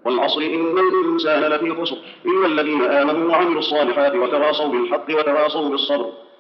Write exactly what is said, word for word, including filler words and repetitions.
والعصر إن الإنسان لفي خسر إلا الذين آمنوا وعملوا الصالحات وتواصوا بالحق وتواصوا بالصبر